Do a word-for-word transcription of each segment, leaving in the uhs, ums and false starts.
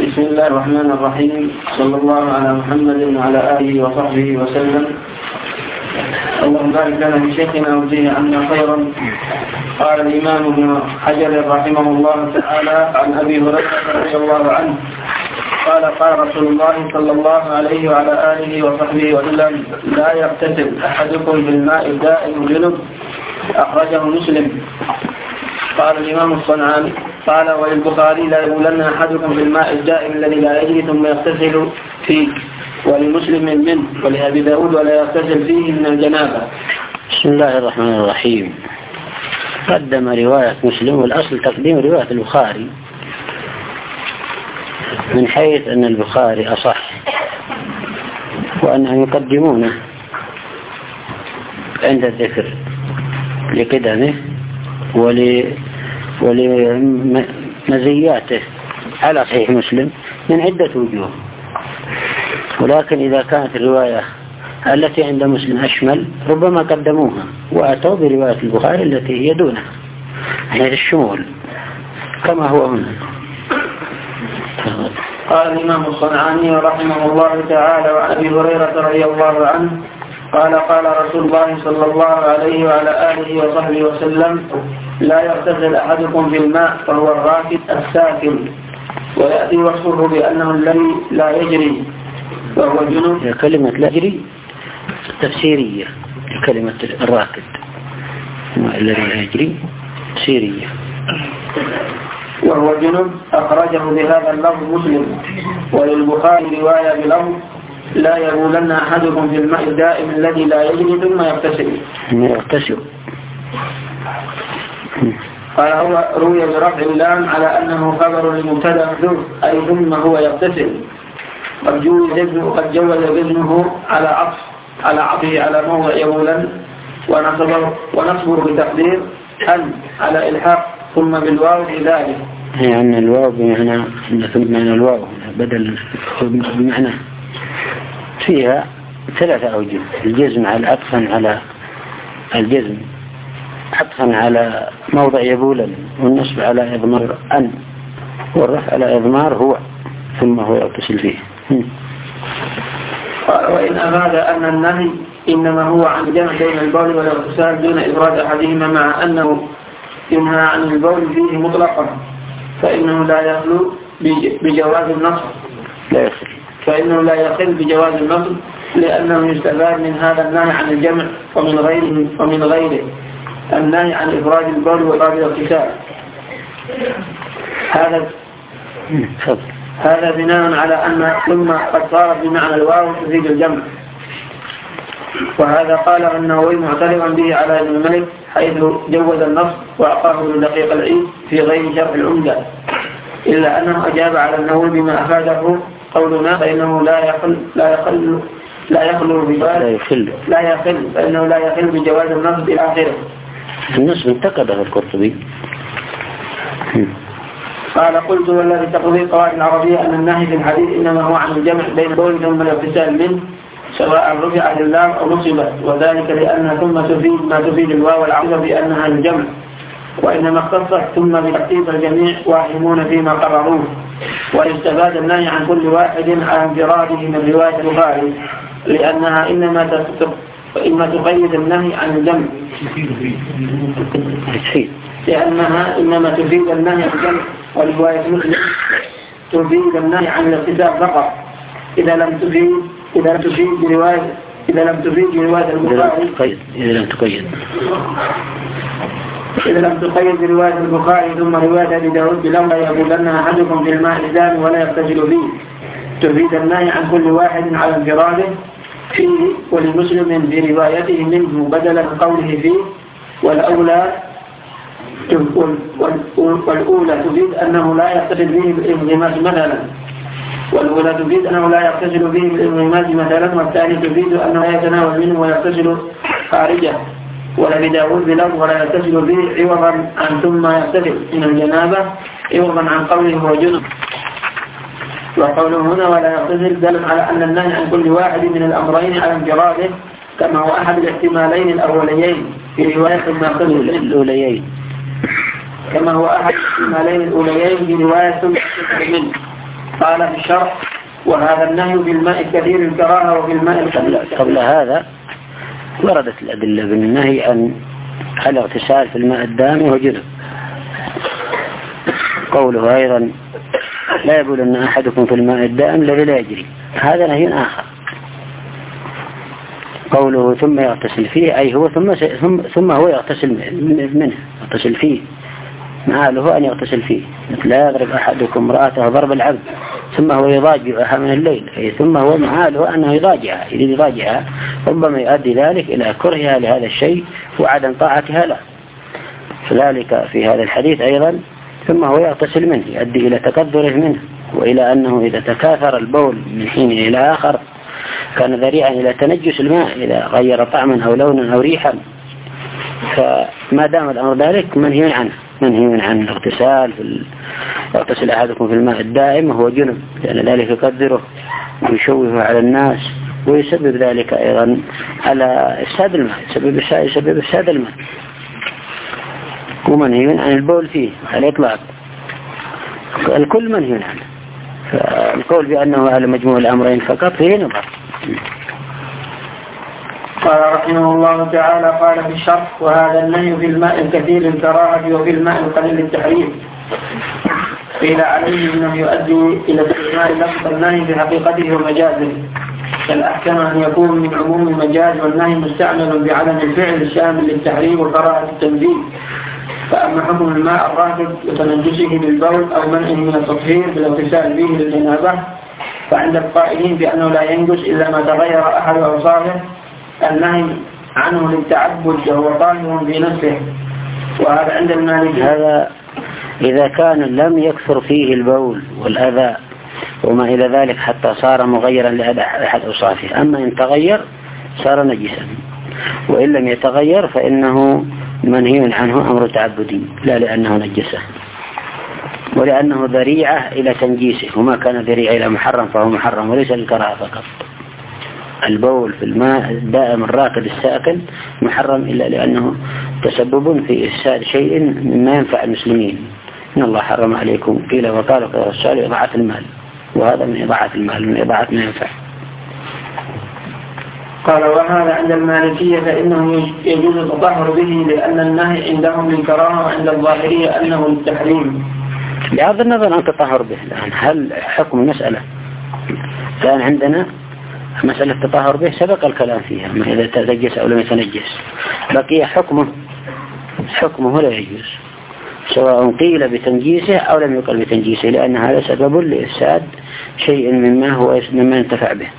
بسم الله الرحمن الرحيم. صلى الله على محمد وعلى آله وصحبه وسلم. اللهم بارك لنا في شيخنا وجزيه عنا خيرا. قال الإمام ابن حجر رحمه الله تعالى عن أبي هريرة رضي الله عنه قال قال رسول الله صلى الله عليه وعلى آله وصحبه وسلم: لا يغتسل أحدكم بالماء الدائم جنب. أخرجه مسلم. قال الإمام الصنعاني قال: وللبخاري: لا يبولن أحدكم بالماء الدائم الذي لا يجري ثم يغتسل فيه. ولمسلم منه. ولأبي داود: ولا يغتسل فيه من الجنابة. بسم الله الرحمن الرحيم. قدم رواية مسلم، والأصل تقديم رواية البخاري من حيث أن البخاري أصح، وأنهم يقدمونه عند الذكر لقدمه ولمزياته على صحيح مسلم من عدة وجوه. ولكن إذا كانت الرواية التي عند مسلم أشمل ربما قدموها وأتوا برواية البخاري التي هي دونها حيث الشمول كما هو هنا. قال الإمام الصنعاني رحمه الله تعالى وعن أبي هريرة رضي الله عنه قال قال رسول الله صلى الله عليه وعلى آله وصحبه وسلم: لا يغتسل أحدكم بالماء فهو الراكد الساكن، ويأتي وصفه بأنه الذي لا يجري وهو جنب. كلمة لا يجري تفسيرية، كلمة الراكد الذي لا يجري تفسيرية. وهو جنب. أخرجه بهذا اللفظ مسلم. وللبخاري رواية بلفظ: لا يبولن أحدكم في الماء الدائم الذي لا يجري ثم يغتسل. يغتسل. قال هو روي برفع اللام على أنه خبر للمبتدا محذوف، أي ثم هو يغتسل. قد جوز قد جوز ابنه على عطف على عطفه على موضع يبولن، ونصبر ونصبر بتقدير أن على إلحاق ثم بالواو في ذلك. يعني الواو بمعنى بمعنى الواو بدل بمعنى فيها ثلاثة أوجه: الجزم على عطفا على الجزم عطفا على موضع يبولا، والنصب على إضمار أن، والرفع على إضمار هو ثم هو يغتسل فيه. قال: وإن أراد أن النهي إنما هو عن جمع بين البول والاغتسال دون إفراد أحدهما، مع أنه ينهى عن البول فيه مطلقا، فإنه لا يخلو بجواز النصب لا يخل فإنه لا يخل بجواز النصب لأنه يستفاد من هذا النهي عن الجمع ومن غيره ومن غيره النهي عن إفراد البول وإفراد الاغتسال. هذا هذا بناء على أن ثم قد صارت بمعنى الواو تفيد الجمع، وهذا قال النووي معترضا به على ابن الملك حيث جوز النص وأعطاه ابن دقيق العيد في غير شرح العمدة، إلا أنه أجاب على النووي بما أفاده قولنا فإنه لا يخل لا يخل لا يخلو بجواز لا يخل لا يخل فإنه لا يخل بجواز النص إلى آخره. النص انتقده القرطبي. قال: قلت: والذي تقضي القواعد العربية أن النهي في الحديث إنما هو عن الجمع بين البول ثم الاغتسال منه، سواء رفعت اللام أو نصبت، وذلك لأن ثم تفيد ما تفيد الواو العقيدة بأنها الجمع، وإنما اختصت ثم بتخصيص الجميع واهمون فيما قرروه، ويستفاد النهي عن كل واحد على انفراده من رواية البخاري، لأنها إنما إما تقيد النهي عن الجمع لأنها إنما تفيد النهي عن الجمع، ورواية مسلم تفيد النهي عن الاغتسال فقط. إذا لم تفيد إذا لم تفيد برواية إذا لم تفيد برواية البخاري إذا لم تقيد إذا لم تقيد برواية البخاري ثم رواية أبي داود بلولا يقولن أحدكم في الماء الدائم ولا يغتسل فيه، تفيد النهي عن كل واحد على انفراده فيه. ولمسلم في روايته منه بدلا من قوله فيه، والأولى والأولى تفيد أنه لا يغتسل فيه بالانغماس مثلا والأولى تفيد أنه لا يغتسل فيه بالانغماس مثلا والثاني تفيد أنه لا يتناول منه ويغتسل خارجه. ولأبي داود بلفظ ولا يغتسل فيه عوضا عن ثم يغتسل من الجنابة عوضا عن قوله هو جنب. وقوله هنا ولا يغتسل دل على أن النهي عن كل واحد من الأمرين على انفراده، كما هو أحد الاحتمالين الأوليين في رواية ما قبل الأوليين كما هو أحد الاحتمالين الأوليين في رواية منه. قال في الشرح: وهذا النهي بالماء الكثير الكراهة وبالماء القليل. قبل هذا وردت الأدلة بالنهي عن الاغتسال في الماء الدائم وجنب. قوله أيضا: لا يبولن أحدكم في الماء الدائم الذي لا يجري، هذا نهي آخر. قوله ثم يغتسل فيه، أي هو ثم ثم, ثم هو يغتسل منه، يغتسل فيه، معاله أن يغتسل فيه. مثل لا يضرب أحدكم امرأته ضرب العبد ثم هو يضاجعها من الليل، أي ثم هو معاله أنه يضاجعها، إذا يضاجعها ربما يؤدي ذلك إلى كرهها لهذا الشيء وعدم طاعتها له. فذلك في هذا الحديث أيضا ثم هو يغتسل منه يؤدي إلى تكدره منه، وإلى أنه إذا تكاثر البول من حين إلى آخر كان ذريعا إلى تنجس الماء إذا غير طعما أو لونا أو ريحا. فما دام الأمر ذلك منهي عنه، منهي عن الاغتسال في ال... يغتسل أحدكم في الماء الدائم وهو جنب، لأن ذلك يقدره ويشوه على الناس ويسبب ذلك أيضا على إفساد الماء، يسبب يسبب إفساد الماء. ومنهي عن البول فيه على الإطلاق، الكل منهي عنه. فالقول بأنه على مجموع الأمرين فقط فيه نظر. قال رحمه الله تعالى: قال في الشرح: وهذا النهي في الماء الكثير الكراهة وفي الماء القليل التحريم. قيل عليه انه يؤدي الى استعمال لفظ النهي في حقيقته ومجازه، فالاحسن ان يكون من عموم المجاز، والنهي مستعمل بعدم الفعل الشامل للتحريم وكراهة التنزيل. فأما حكم الماء الراكد وتنجسه بالبول أو منعه من التطهير بالاغتسال به للجنابة، فعند القائلين بأنه لا ينجس إلا ما تغير أحد أوصافه النهي عنه للتعبد وهو طاهر في نفسه، وهذا عند المالكية. هذا إذا كان لم يكثر فيه البول والأذى وما إلى ذلك حتى صار مغيرا لأحد أوصافه. أما إن تغير صار نجسا، وإن لم يتغير فإنه منهي عنه أمر تعبدي، لا لأنه نجسه ولأنه ذريعة إلى تنجيسه، وما كان ذريعة إلى محرم فهو محرم وليس الكراهة فقط. البول في الماء الدائم الراكد الساكن محرم إلا لأنه تسبب في إفساد شيء مما ينفع المسلمين. إن الله حرم عليكم قيل وقال الرسول إضاعة المال، وهذا من إضاعة المال، من إضاعة ما ينفع. قال: وهذا عند المالكية فإنه يجوز التطهر به لأن النهي عندهم للكراهة، وعند الظاهرية أنه للتحريم. بغض النظر عن التطهر به، لأن هل حكم المسألة كان عندنا مسألة التطهر به سبق الكلام فيها، ما إذا تنجس أو لم يتنجس، بقي حكمه حكمه لا يجوز سواء قيل بتنجيسه أو لم يقل بتنجيسه، لأن هذا سبب لإفساد شيء مما هو مما ينتفع به.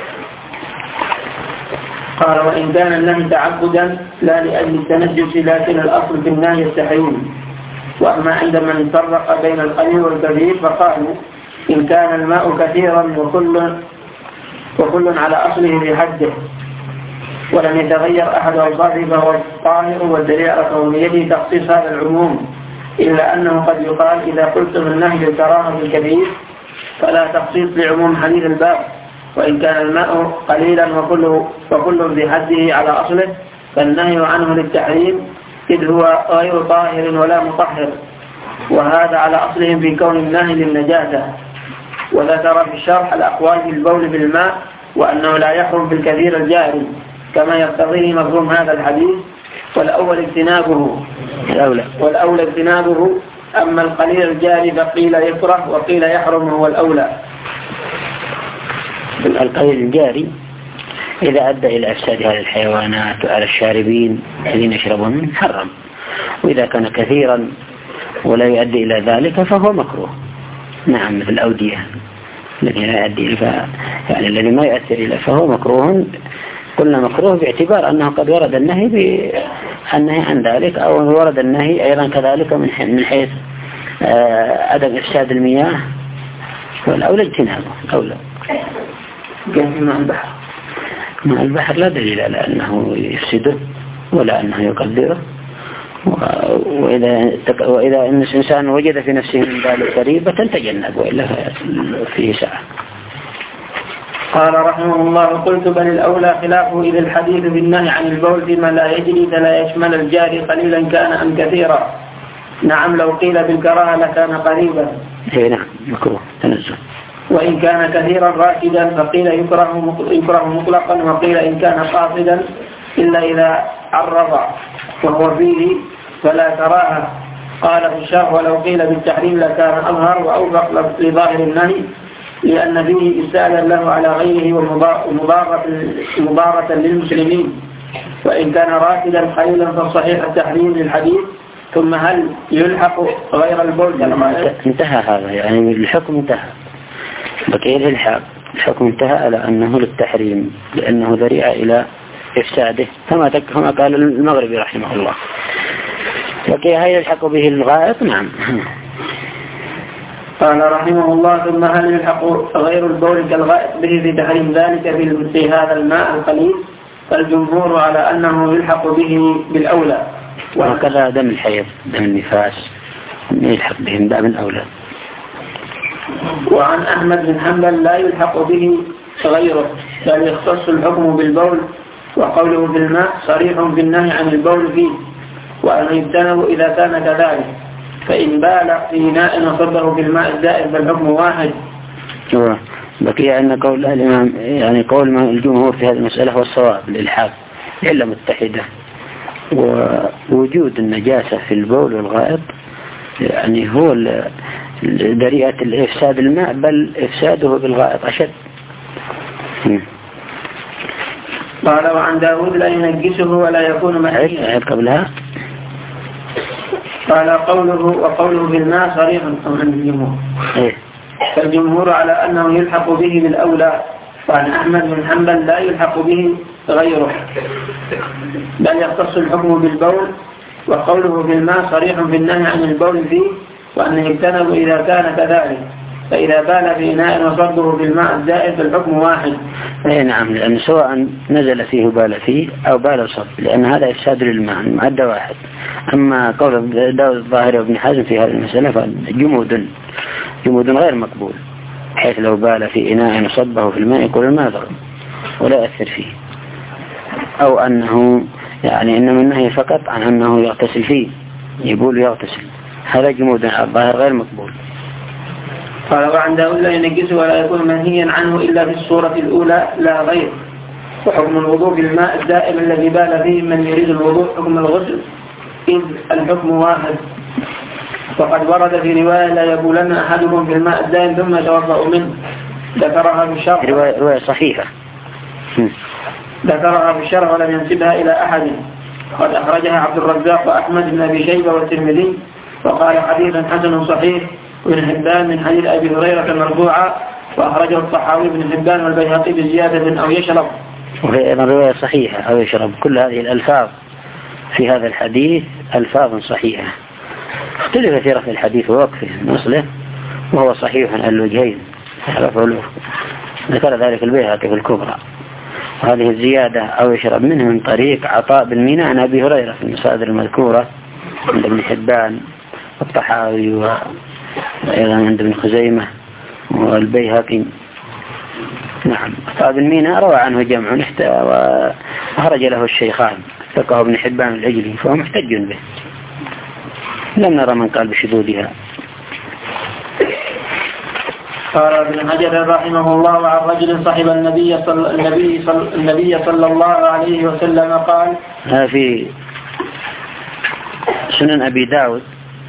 قال: وإن كان النهي تعبدا لا لأجل التنجس، لكن الأصل في النهي التحريم. وأما عند من فرق بين القليل والكثير فقالوا: إن كان الماء كثيرا وكل وكل على أصله في حده ولم يتغير أحد أوصافه فهو الطاهر، والدليل على كونيته تخصيص هذا العموم، إلا أنه قد يقال إذا قلتم النهي للكراهة الكثير فلا تخصيص لعموم حديث الباب، وإن كان الماء قليلا وكل وكل بحده على أصله فالنهي عنه للتحريم، إذ هو غير طاهر ولا مطهر، وهذا على أصلهم في كون النهي للنجاسة. وذكر في الشرح الأقوال في البول بالماء، وأنه لا يحرم بالكثير الجاري كما يقتضيه مفهوم هذا الحديث، والأول اجتنابه الأولى والأولى اجتنابه أما القليل الجاري فقيل يكره وقيل يحرم هو الأولى. القليل الجاري إذا أدى إلى إفساد هذه الحيوانات وعلى الشاربين الذين يشربون حرم، وإذا كان كثيرا ولا يؤدي إلى ذلك فهو مكروه. نعم، مثل الأودية الذي لا يؤدي إلى يعني الذي ما يؤثر إلى فهو مكروه. قلنا مكروه باعتبار أنه قد ورد النهي بالنهي عن ذلك، أو ورد النهي أيضا كذلك من حيث عدم إفساد المياه، والأولى اجتنابه أولى. كان مع البحر مع البحر لا دليل على أنه يفسده ولا أنه يقدره، وإذا وإذا إن الإنسان وجد في نفسه من ذلك قريبة تجنب، وإلا فيه ساعة. قال رحمه الله: قلت بل الأولى خلافه، إذ الحديث بالنهي عن البول فيما لا يجري لا يشمل الجاري قليلا كان أم كثيرا. نعم، لو قيل بالكراهة لكان قريبا. اي نعم، مكروه تنزل. وإن كان كثيرا راكدا فقيل يكره يكره مطلقا، وقيل إن كان قاصدا إلا إذا عرض وهو فيه فلا كراهة. قال هشام ولو قيل بالتحريم لكان أظهر وأوفق لظاهر النهي، لأن فيه إساءة له على غيره ومضارة للمسلمين. وإن كان راكدا قليلا فالصحيح التحريم للحديث. ثم هل يلحق غير البول؟ انتهى هذا، يعني الحكم انتهى، بقي الإلحاق. الحكم انتهى على أنه للتحريم لأنه ذريعة إلى إفساده كما كما قال المغربي رحمه الله. بقي هل يلحق به الغائط؟ نعم. قال رحمه الله ثم هل يلحق غير البول كالغائط به في تحريم ذلك في هذا الماء القليل؟ فالجمهور على أنه يلحق به بالأولى. وهكذا دم الحيض دم النفاس يلحق به من باب الأولى. وعن أحمد بن حنبل لا يلحق به غيره بل يختص الحكم بالبول، وقوله بالماء صريح في النهي عن البول فيه، وأن يجتنب إذا كان كذلك. فإن بال في إناء وصبه بالماء الزائد فالحكم واحد. بقي أن قول الإمام يعني قول الجمهور في هذه المسألة هو الصواب الإلحاق إلا متحدة. ووجود النجاسة في البول والغائط يعني هو ذريعة الإفساد الماء، بل إفساده بالغائط أشد. قال وعن داود لا ينجسه ولا يكون محيا. قبلها قال قوله وقوله بالماء صريح عن الجمهور. فالجمهور على أنه يلحق به بالأولى. وعن أحمد بن حنبل لا يلحق به غيره بل يختص الحكم بالبول، وقوله بالماء صريح في النهي عن البول فيه، وأن يجتنب إذا كان كذلك. فإذا بال في إناء وصبه بالماء الزائد فالحكم واحد. اي نعم، لأن سواء نزل فيه بال فيه أو بال صب، لأن هذا إفساد للماء المعدة واحد. أما قول داود الظاهري وابن حزم في هذه المسألة فجمود جمود غير مقبول، حيث لو بال في إناء وصبه في الماء يقول ما ضر ولا يأثر فيه، أو أنه يعني إنما النهي فقط عن أنه يغتسل فيه يقول يغتسل، هذا جمود الظاهر غير مقبول. قال وعن داود لا ينجس ولا يكون منهيا عنه إلا في الصورة الأولى لا غير. وحكم الوضوء بالماء الدائم الذي بال فيه من يريد الوضوء حكم الغسل، إذ الحكم واحد. وقد ورد في رواية لا يبولن أحدكم في الماء الدائم ثم يتوضأ منه، ذكرها في الشرح. رواية, رواية صحيحة ذكرها في الشرح ولم ينسبها إلى أحد. قد أخرجها عبد الرزاق وأحمد بن أبي شيبة والترمذي، وقال حديث حسن صحيح. وابن حبان من حديث أبي هريرة مرفوعا، وأخرجه الطحاوي بن حبان والبيهقي بزيادة أو يشرب. وهي أيضا رواية صحيحة أو يشرب. كل هذه الألفاظ في هذا الحديث ألفاظ صحيحة، اختلف في رفع الحديث ووقفه نصله، وهو صحيح على الوجهين ذكر ذلك البيهقي في الكبرى. وهذه الزيادة أو يشرب منه من طريق عطاء بن ميناء عن أبي هريرة في المصادر المذكورة عند ابن حبان والطحاوي وأيضا عند ابن خزيمة والبيهقي. نعم، عطاء بن ميناء روى عنه جمع وأخرج له الشيخان ثقه ابن حبان العجلي، فهو محتج به، لم نرى من قال بشذوذها. قال ابن حجر رحمه الله عن رجل صاحب النبي صلى النبي صلى النبي صلى الله عليه وسلم قال في سنن أبي داود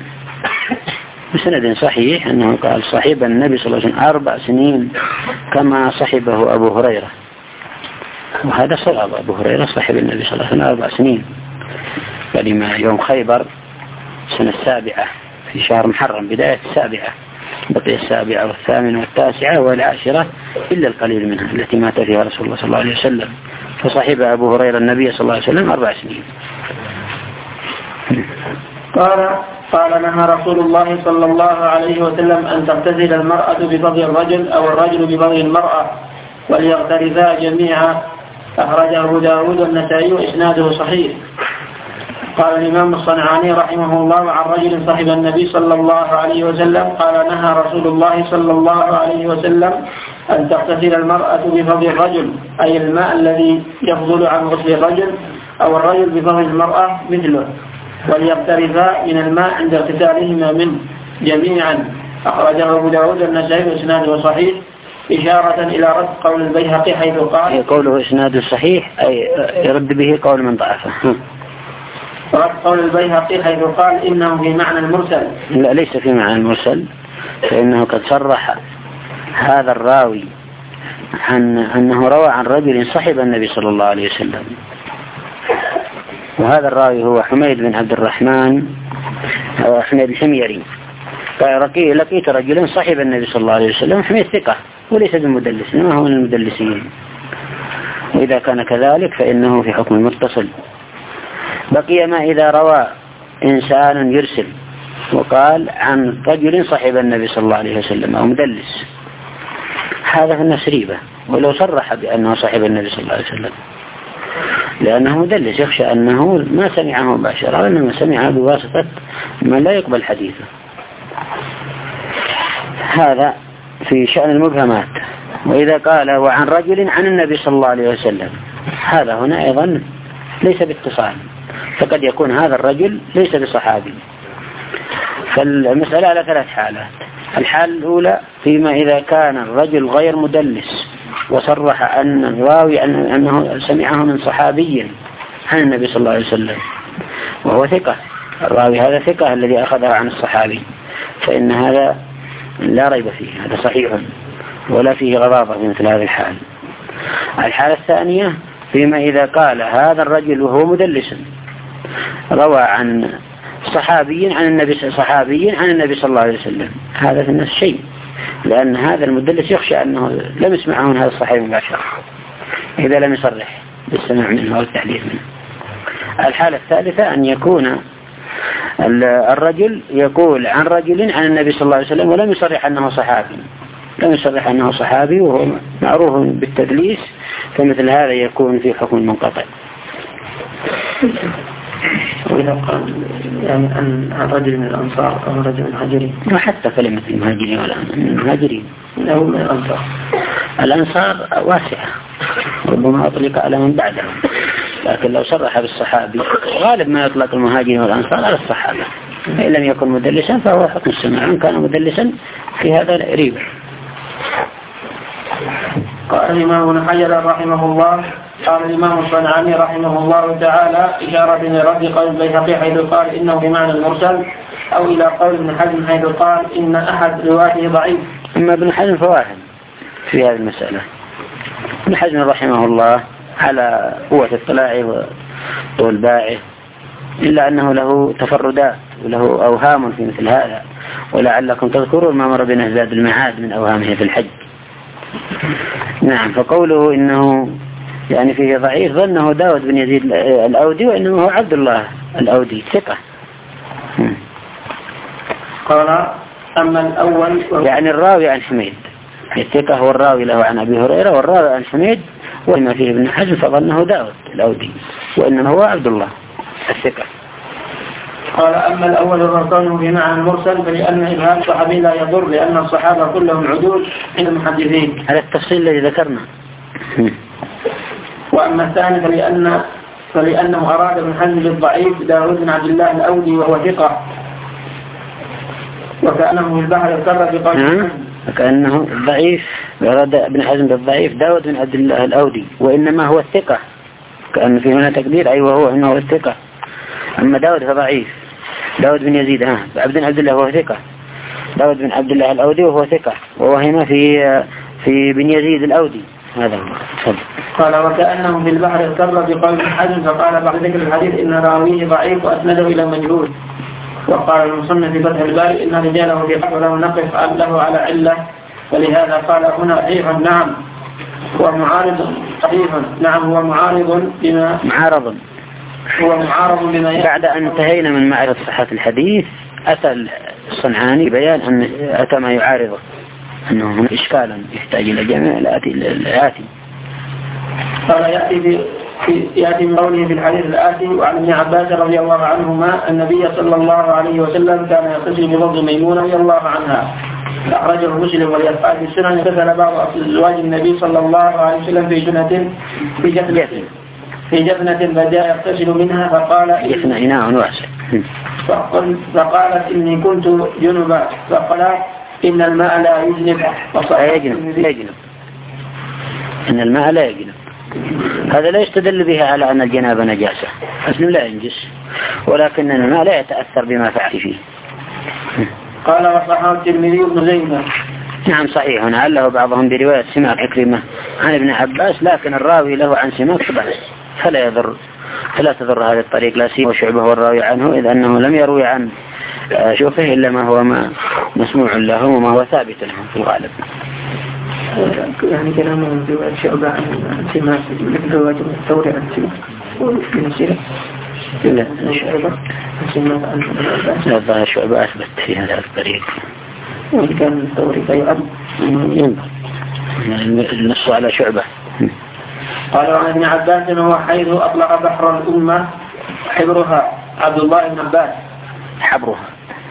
بسند صحيح أنه قال صاحب النبي صلى الله عليه وسلم أربع سنين كما صاحبه أبو هريرة، وهذا صواب. أبو هريرة صاحب النبي صلى الله عليه وسلم أربع سنين، كلمة يوم خيبر سنة السابعة في شهر محرم، بداية السابعة، بقي السابعة والثامنة والتاسعة والعاشرة إلا القليل منها التي مات فيها رسول الله صلى الله عليه وسلم. فصاحب أبو هريرة النبي صلى الله عليه وسلم أربع سنين. قال قال نهى رسول الله صلى الله عليه وسلم أن تغتسل المرأة ببغي الرجل أو الرجل ببغي المرأة وليغترفا جميعا. أخرجه أبو داود والنسائي وإسناده صحيح. قال الإمام الصنعاني رحمه الله عن رجل صاحب النبي صلى الله عليه وسلم قال نهى رسول الله صلى الله عليه وسلم أن تغتسل المرأة بفضل الرجل، أي الماء الذي يفضل عن غسل الرجل، أو الرجل بفضل المرأة مثله، وليغترفا من الماء عند اغتسالهما منه جميعا، أخرجه أبو داود النسائي بإسناده صحيح إشارة إلى رد قول البيهقي حيث قال قوله إسناده صحيح أي يرد به قول من ضعفه. رد قول البيهقي حيث قال إنه في معنى المرسل. لا ليس في معنى المرسل، فإنه قد صرح هذا الراوي عن أنه روى عن رجل صحب النبي صلى الله عليه وسلم، وهذا الراوي هو حميد بن عبد الرحمن حميد الحميري. قال لقيت رجلا صحب النبي صلى الله عليه وسلم. حميد ثقة وليس بمدلس، ما هو من المدلسين، وإذا كان كذلك فإنه في حكم المتصل. بقي ما إذا روى إنسان يرسل وقال عن رجل صحب النبي صلى الله عليه وسلم أو مدلس، هذا في الناس ريبة، ولو صرح بأنه صحب النبي صلى الله عليه وسلم، لأنه مدلس يخشى أنه ما سمعه مباشرة وإنما سمعه بواسطة من لا يقبل حديثه. هذا في شأن المبهمات. وإذا قال وعن رجل عن النبي صلى الله عليه وسلم، هذا هنا أيضا ليس باتصال، فقد يكون هذا الرجل ليس بصحابي. فالمسألة على ثلاث حالات. الحالة الأولى فيما إذا كان الرجل غير مدلس وصرح أن الراوي أنه سمعه من صحابي عن النبي صلى الله عليه وسلم وهو ثقة، الراوي هذا ثقة الذي أخذها عن الصحابي، فإن هذا لا ريب فيه، هذا صحيح ولا فيه غضاضة في مثل هذه الحال. الحالة الثانية فيما إذا قال هذا الرجل وهو مدلس روى عن صحابي عن النبي صحابي عن النبي صلى الله عليه وسلم، هذا في الناس شيء، لأن هذا المدلس يخشى أنه لم يسمعه من هذا الصحابي مباشرة إذا لم يصرح بالسماع منه أو التحديث منه. الحالة الثالثة أن يكون الرجل يقول عن رجل عن النبي صلى الله عليه وسلم ولم يصرح أنه صحابي، لم يصرح أنه صحابي وهو معروف بالتدليس، فمثل هذا يكون في حكم المنقطع. وإذا قال يعني عن رجل من الأنصار أو رجل من المهاجرين، وحتى كلمة المهاجرين ولا من المهاجرين أو من الأنصار، الأنصار واسعة ربما أطلق على من بعدهم، لكن لو صرح بالصحابي غالب ما يطلق المهاجرين والأنصار على الصحابة، إن لم يكن مدلسا فهو حكم السماع، إن كان مدلسا في هذا ريب. قال الإمام ابن حجر رحمه الله قال الإمام الصنعاني رحمه الله تعالى إشارة لرد قول البيهقي حيث قال إنه بمعنى المرسل، أو إلى قول ابن حزم حيث قال إن أحد رواته ضعيف. أما ابن حزم فواحد في هذه المسألة. ابن حزم رحمه الله على قوة اطلاعه وطولباعه، إلا أنه له تفردات وله أوهام في مثل هذا، ولعلكم تذكرون ما مر بنا زاد المعاد من أوهامه في الحج. نعم، فقوله إنه يعني فيه ضعيف ظنه داود بن يزيد الأودي، وإنما هو عبد الله الأودي ثقة. قال أما الأول يعني الراوي عن حميد، الثقة هو الراوي له عن أبي هريرة، والراوي عن حميد وما فيه ابن حزم فظنه داود الأودي، وإنما هو عبد الله الثقة. قال أما الأول الرسول بمعنى المرسل فلأن إبهام الصحابي لا يضر، لأن الصحابة كلهم عدول عند المحدثين على التفصيل الذي ذكرنا. وأما الثاني فلأن فلأنه أراد ابن حزم بالضعيف داود بن عبد الله الأودي وهو ثقة، وكأنه في البحر اضطر بقول وكأنه ضعيف أراد ابن حزم بالضعيف داود بن عبد الله الأودي، وإنما هو الثقة، كأن في هنا تقدير أي وهو إنه هو الثقة. أما داود فضعيف، داود بن يزيد ها عبد بن عبد الله وهو ثقة، داود بن عبد الله الأودي وهو ثقة، ووهم في في بن يزيد الأودي. هذا هو. قال وكأنه في البحر اضطر بقول ابن حزم، فقال بعد ذكر الحديث إن راويه ضعيف وأسنده إلى مجهول. وقال المصنف في فتح الباري إن رجاله في حق له نقف له على علة، فلهذا قال هنا صحيح نعم هو معارض صحيح نعم هو معارض بما معارض هو معارض بما بعد أن انتهينا من معرفة صحة الحديث أتى الصنعاني بيان أن أتى ما يعارضه، أنه هنا إشكالا يحتاج إلى جميع الآتي. قال يأتي في يأتي من قوله في الحديث الآتي وعن ابن عباس رضي الله عنهما النبي صلى الله عليه وسلم كان يغتسل بفضل ميمونة رضي الله عنها، أخرجه مسلم والأصحاب في السنن. اغتسل بعض أزواج النبي صلى الله عليه وسلم في جنة في جفنة في جفنة فجاء يغتسل منها فقال جفنة إناء واسع، فقالت إني كنت جنبا، فقال إن الماء لا يجنب لا يجنب لا يجنب إن الماء لا يجنب. هذا لا يستدل به على أن الجنابة نجاسة، أصلا لا ينجس، ولكن الماء لا يتأثر بما فعل فيه. قال وصححه الترمذي بن زينب. نعم صحيح، لعله بعضهم برواية سماك عكرمة عن ابن عباس، لكن الراوي له عن سماك بأس، فلا يضر فلا تضر هذه الطريق، لا سيما وشعبه والراوي عنه، إذ أنه لم يروي عن شوفه إلا ما هو ما مسموع له وما هو ثابت لهم في الغالب. يعني كلامه من رواية شعبة عن سماك مثل رواية الثوري عن سماك من سيرة لا شعبة لا شعبة أثبت في هذا الطريق، وإن كان الثوري فيعد ينظر النص على شعبة. قال عن ابن عباس هو حيث أطلق بحر الأمة حبرها عبد الله بن عباس حبرها.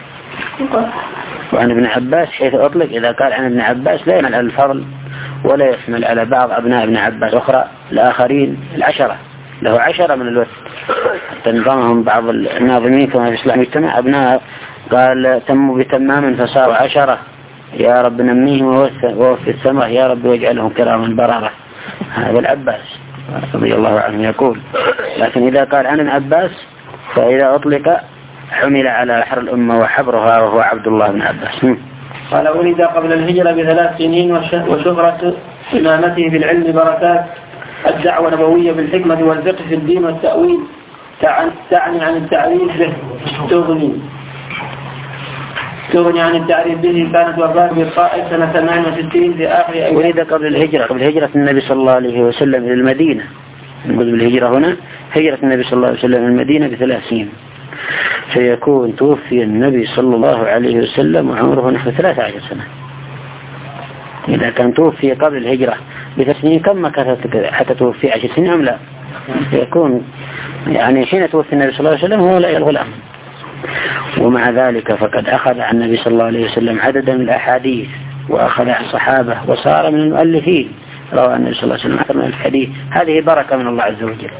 وعن ابن عباس حيث أطلق إذا قال عن ابن عباس لا يحمل على الفضل ولا يحمل على بعض أبناء ابن عباس أخرى الآخرين العشرة، له عشرة من الوقت، حتى نظامهم بعض الناظمين كما في إصلاح المجتمع أبناء قال تموا بتمام فصاروا عشرة، يا رب نميهم ووفي الثمرة، يا رب واجعلهم كراما بررة. هذا العباس رضي الله عنه يقول. لكن إذا قال عن العباس فإذا أطلق حمل على بحر الأمة وحبرها وهو عبد الله بن عباس. قال ولد قبل الهجرة بثلاث سنين وشهرة إمامته في العلم بركات الدعوة النبوية بالحكمة والفقه في الدين والتأويل تعني عن التعريف به تغني تغني عن التعريف به. كانت وفاة بالطائف سنة ثمانية وستين في آخر أيام. ولد قبل الهجرة قبل هجرة النبي صلى الله عليه وسلم إلى المدينة. نقول بالهجرة هنا هجرة النبي صلى الله عليه وسلم إلى المدينة بثلاث سنين، فيكون توفي النبي صلى الله عليه وسلم وعمره نحو ثلاثة عشر سنة. إذا كان توفي قبل الهجرة بثلاث سنين كم مكثت حتى توفي عشر سنين أم لا؟ يكون يعني حين توفي النبي صلى الله عليه وسلم هو لا الغلام. ومع ذلك فقد أخذ عن النبي صلى الله عليه وسلم عددا من الأحاديث وأخذ عن الصحابة وصار من المؤلفين، روى النبي صلى الله عليه وسلم أكثر من الحديث. هذه بركة من الله عز وجل.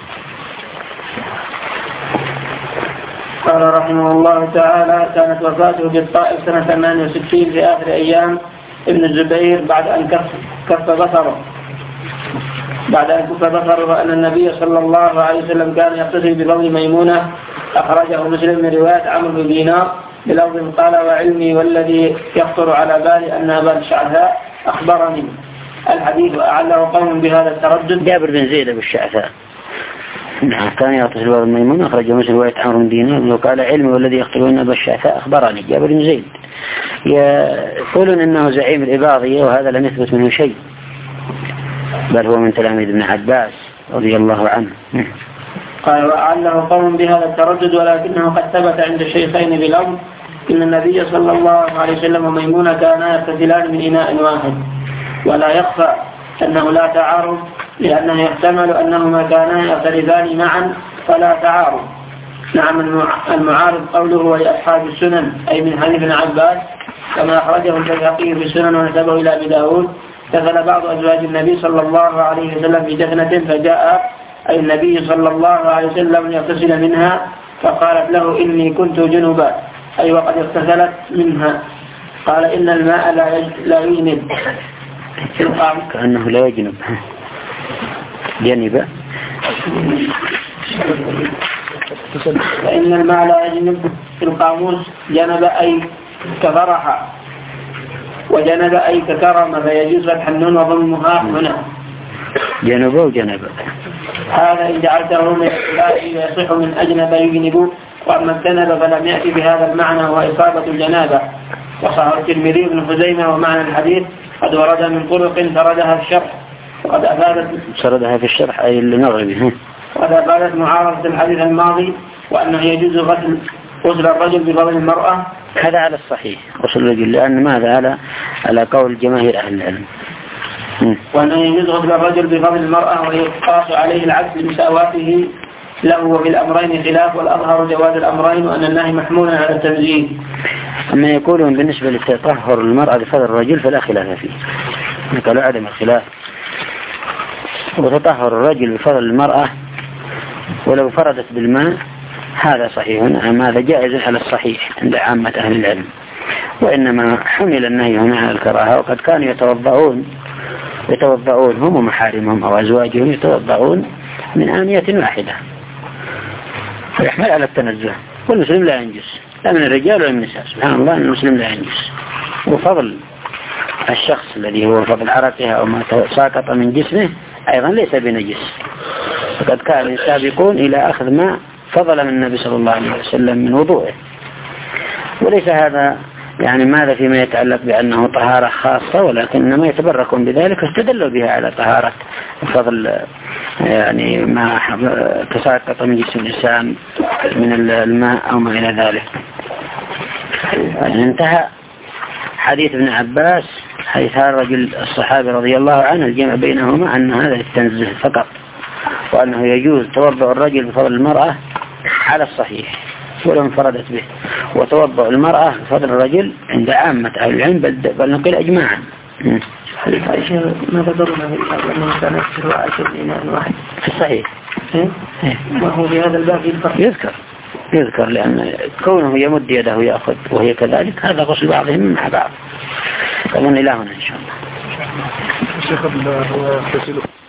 قال رحمه الله تعالى كانت وفاته بالطائف سنة ثمانية وستين في آخر أيام ابن الزبير بعد أن كف, كف بصره بعد أن كف بصره أن النبي صلى الله عليه وسلم كان يقتصر بفضل ميمونة. أخرجه مسلم من رواية عمرو بن دينار بلفظ قال وعلمي والذي يخطر على بالي أن أبا الشعثاء أخبرني. الحديث أعله قوم بهذا التردد. جابر بن زيد أبو الشعثاء نعم كان يتصل بفضل ميمونة، أخرجه مسلم رواية عمرو بن دينار وقال علمي والذي يخطر أن أبا الشعثاء أخبرني. جابر بن زيد يقولون إنه زعيم الإباضية وهذا لم يثبت منه شيء، بل هو من تلاميذ ابن عباس رضي الله عنه. قال وأعله قوم بهذا التردد ولكنه قد ثبت عند الشيخين بالأمر إن النبي صلى الله عليه وسلم وميمونة كانا يغتسلان من إناء واحد، ولا يخفى أنه لا تعارض لأنه يحتمل أنهما كانا يغتسلان معا فلا تعارض. نعم المعارض قوله ولأصحاب السنن أي من حديث ابن عباس كما أخرجه البيهقي في السنن ونسبه إلى أبي داود دخل بعض أزواج النبي صلى الله عليه وسلم في جفنة فجاء أي النبي صلى الله عليه وسلم يغتسل منها فقالت له إني كنت جنبا أي وقد اغتسلت منها. قال إن الماء لا يجنب كأنه لا يجنب جنب فإن الماء لا يجنب في القاموس جنب أي كفرح وجنب أي ككرم فيجوز فتح النون وضمها هنا جنب وجنب. هذا إن جعلته من الإله يصح من أجنب يجنب، وأما الجنب فلم يأتي بهذا المعنى وإصابة الجنابة. وصححه الترمذي بن خزيمة ومعنى الحديث قد ورد من طرق سردها في الشرح وقد أفادت سردها في الشرح أي المغربي وقد أفادت معارضة الحديث الماضي وأنه يجوز غسل غسل الرجل بفضل المرأة. هذا على الصحيح غسل الرجل، لأن ماذا على على قول جماهير أهل العلم، وأنه يجوز غسل الرجل بفضل المرأة ويقاس عليه العكس لمساواته له، وفي الأمرين خلاف والأظهر جواز الأمرين وأن النهي محمول على التنزيه. أما يقولون بالنسبة لتطهر المرأة بفضل الرجل فلا خلاف فيه، قالوا عدم الخلاف. وتطهر الرجل بفضل المرأة ولو فردت بالماء هذا صحيح، أما هذا جائز على الصحيح عند عامة أهل العلم. وإنما حمل النهي هنا على الكراهة. وقد كانوا يتوضعون يتوضعون هم ومحارمهم أو أزواجهم يتوضعون من آنية واحدة، فيحمل على التنزه. والمسلم لا ينجس لا من الرجال ولا من النساء، سبحان الله، المسلم لا ينجس. وفضل الشخص الذي هو فضل عرقها أو ما ساقط من جسمه أيضا ليس بنجس. فقد كان السابقون إلى أخذ ما فضل من النبي صلى الله عليه وسلم من وضوءه. وليس هذا يعني ماذا فيما يتعلق بأنه طهارة خاصة، ولكنما يتبركون بذلك واستدلوا بها على طهارة فضل يعني ما تساقط من جسم الإنسان من الماء أو ما إلى ذلك. يعني انتهى حديث ابن عباس حديث هذا الرجل الصحابي رضي الله عنه الجمع بينهما أن هذا التنزه فقط، وأنه يجوز توضع الرجل بفضل المرأة على الصحيح ولو انفردت به، وتوضع المرأة بفضل الرجل عند عامة أهل العلم بل نقل أجماعا. حديث عائشة ما ذكرنا في أنه كان يكسر عائشة بإناء واحد في الصحيح إيه؟ إيه؟ وهو في هذا الباب يذكر يذكر يذكر لأن كونه يمد يده يأخذ وهي كذلك هذا غسل بعضهم مع بعض. أظن إلى هنا إن شاء الله.